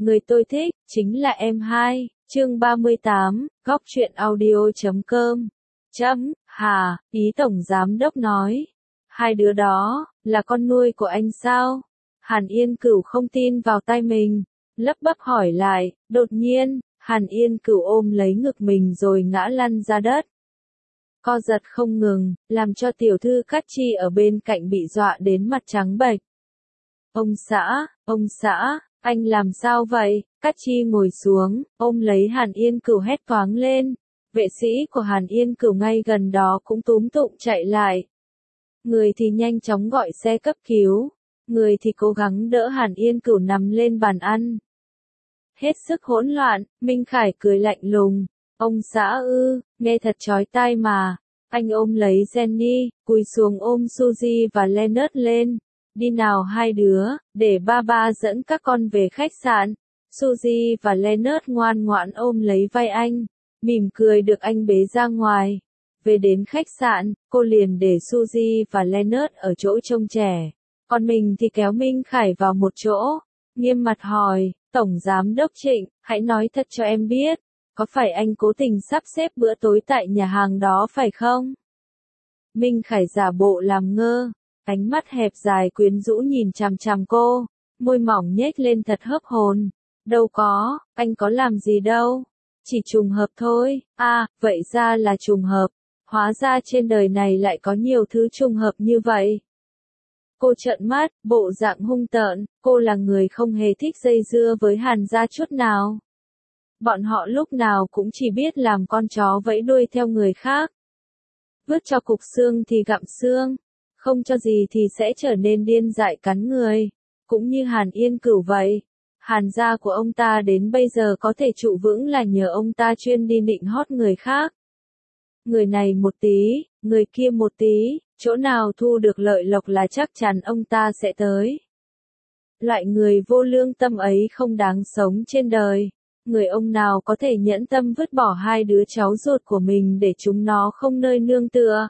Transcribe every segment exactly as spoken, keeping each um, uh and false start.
Người tôi thích, chính là em hai, chương ba mươi tám, góc truyện audio chấm com. Chấm, hà, ý tổng giám đốc nói. Hai đứa đó, là con nuôi của anh sao? Hàn Yên Cửu không tin vào tai mình, lắp bắp hỏi lại, đột nhiên, Hàn Yên Cửu ôm lấy ngực mình rồi ngã lăn ra đất. Co giật không ngừng, làm cho tiểu thư Cát Chi ở bên cạnh bị dọa đến mặt trắng bệch. Ông xã, ông xã, anh làm sao vậy? Cát Chi ngồi xuống, ôm lấy Hàn Yên Cửu hét toáng lên. Vệ sĩ của Hàn Yên Cửu ngay gần đó cũng túm tụm chạy lại. Người thì nhanh chóng gọi xe cấp cứu, người thì cố gắng đỡ Hàn Yên Cửu nằm lên bàn ăn. Hết sức hỗn loạn, Minh Khải cười lạnh lùng. Ông xã ư, nghe thật chói tai mà. Anh ôm lấy Jenny, cúi xuống ôm Suzy và Leonard lên. Đi nào hai đứa, để ba ba dẫn các con về khách sạn. Suzy và Leonard ngoan ngoãn ôm lấy vai anh, mỉm cười được anh bế ra ngoài. Về đến khách sạn, cô liền để Suzy và Leonard ở chỗ trông trẻ. Còn mình thì kéo Minh Khải vào một chỗ, nghiêm mặt hỏi, Tổng Giám đốc Trịnh, hãy nói thật cho em biết, có phải anh cố tình sắp xếp bữa tối tại nhà hàng đó phải không? Minh Khải giả bộ làm ngơ, ánh mắt hẹp dài quyến rũ nhìn chằm chằm cô, môi mỏng nhếch lên thật hớp hồn. Đâu có, anh có làm gì đâu, chỉ trùng hợp thôi. À, vậy ra là trùng hợp, hóa ra trên đời này lại có nhiều thứ trùng hợp như vậy. Cô trợn mắt, bộ dạng hung tợn, cô là người không hề thích dây dưa với Hàn gia chút nào. Bọn họ lúc nào cũng chỉ biết làm con chó vẫy đuôi theo người khác. Vứt cho cục xương thì gặm xương, không cho gì thì sẽ trở nên điên dại cắn người. Cũng như Hàn Yên Cửu vậy. Hàn gia của ông ta đến bây giờ có thể trụ vững là nhờ ông ta chuyên đi nịnh hót người khác. Người này một tí, người kia một tí, chỗ nào thu được lợi lộc là chắc chắn ông ta sẽ tới. Loại người vô lương tâm ấy không đáng sống trên đời. Người ông nào có thể nhẫn tâm vứt bỏ hai đứa cháu ruột của mình để chúng nó không nơi nương tựa.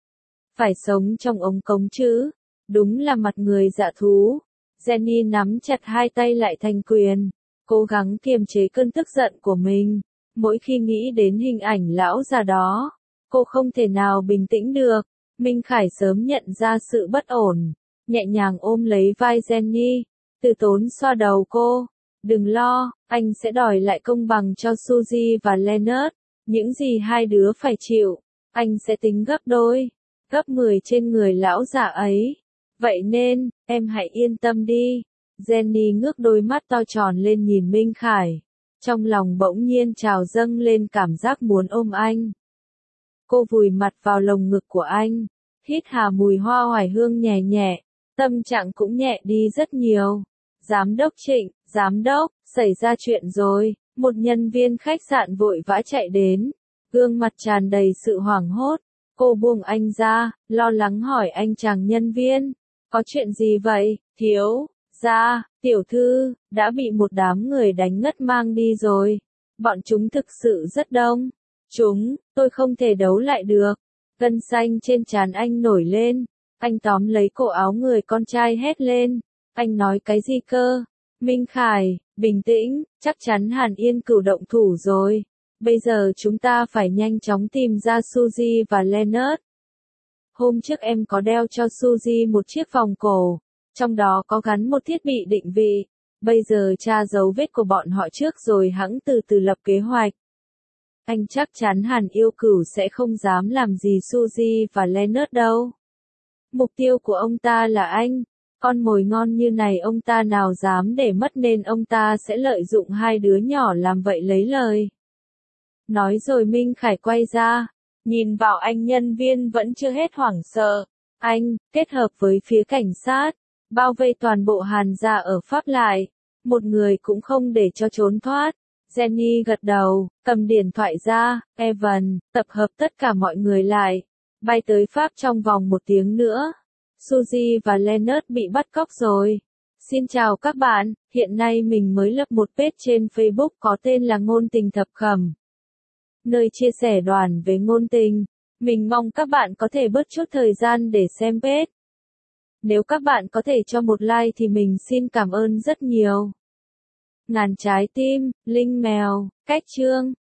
Phải sống trong ống cống chứ. Đúng là mặt người dạ thú. Jenny nắm chặt hai tay lại thành quyền, cố gắng kiềm chế cơn tức giận của mình. Mỗi khi nghĩ đến hình ảnh lão già đó, cô không thể nào bình tĩnh được. Minh Khải sớm nhận ra sự bất ổn, nhẹ nhàng ôm lấy vai Jenny, từ tốn xoa đầu cô. Đừng lo, anh sẽ đòi lại công bằng cho Suzy và Leonard. Những gì hai đứa phải chịu, anh sẽ tính gấp đôi, gấp mười trên người lão già ấy. Vậy nên, em hãy yên tâm đi. Jenny ngước đôi mắt to tròn lên nhìn Minh Khải. Trong lòng bỗng nhiên trào dâng lên cảm giác muốn ôm anh. Cô vùi mặt vào lồng ngực của anh, hít hà mùi hoa oải hương nhẹ nhẹ, tâm trạng cũng nhẹ đi rất nhiều. Giám đốc Trịnh, giám đốc, xảy ra chuyện rồi. Một nhân viên khách sạn vội vã chạy đến, gương mặt tràn đầy sự hoảng hốt. Cô buông anh ra, lo lắng hỏi anh chàng nhân viên, có chuyện gì vậy, thiếu gia, tiểu thư, đã bị một đám người đánh ngất mang đi rồi. Bọn chúng thực sự rất đông. Chúng, tôi không thể đấu lại được. Gân xanh trên trán anh nổi lên, anh tóm lấy cổ áo người con trai hét lên. Anh nói cái gì cơ? Minh Khải, bình tĩnh, chắc chắn Hàn Yên Cửu động thủ rồi. Bây giờ chúng ta phải nhanh chóng tìm ra Suzy và Leonard. Hôm trước em có đeo cho Suzy một chiếc vòng cổ, trong đó có gắn một thiết bị định vị. Bây giờ tra dấu vết của bọn họ trước rồi hẵng từ từ lập kế hoạch. Anh chắc chắn Hàn Yêu Cửu sẽ không dám làm gì Suzy và Leonard đâu. Mục tiêu của ông ta là anh. Con mồi ngon như này ông ta nào dám để mất nên ông ta sẽ lợi dụng hai đứa nhỏ làm vậy lấy lời. Nói rồi Minh Khải quay ra, nhìn vào anh nhân viên vẫn chưa hết hoảng sợ. Anh, kết hợp với phía cảnh sát, bao vây toàn bộ Hàn gia ở Pháp lại. Một người cũng không để cho trốn thoát. Jenny gật đầu, cầm điện thoại ra, Evan, tập hợp tất cả mọi người lại. Bay tới Pháp trong vòng một tiếng nữa. Suzy và Leonard bị bắt cóc rồi. Xin chào các bạn, hiện nay mình mới lập một page trên Facebook có tên là Ngôn Tình Thập Cẩm, nơi chia sẻ đoàn về ngôn tình. Mình mong các bạn có thể bớt chút thời gian để xem page. Nếu các bạn có thể cho một like thì mình xin cảm ơn rất nhiều. Ngàn trái tim, Linh mèo, cách chương.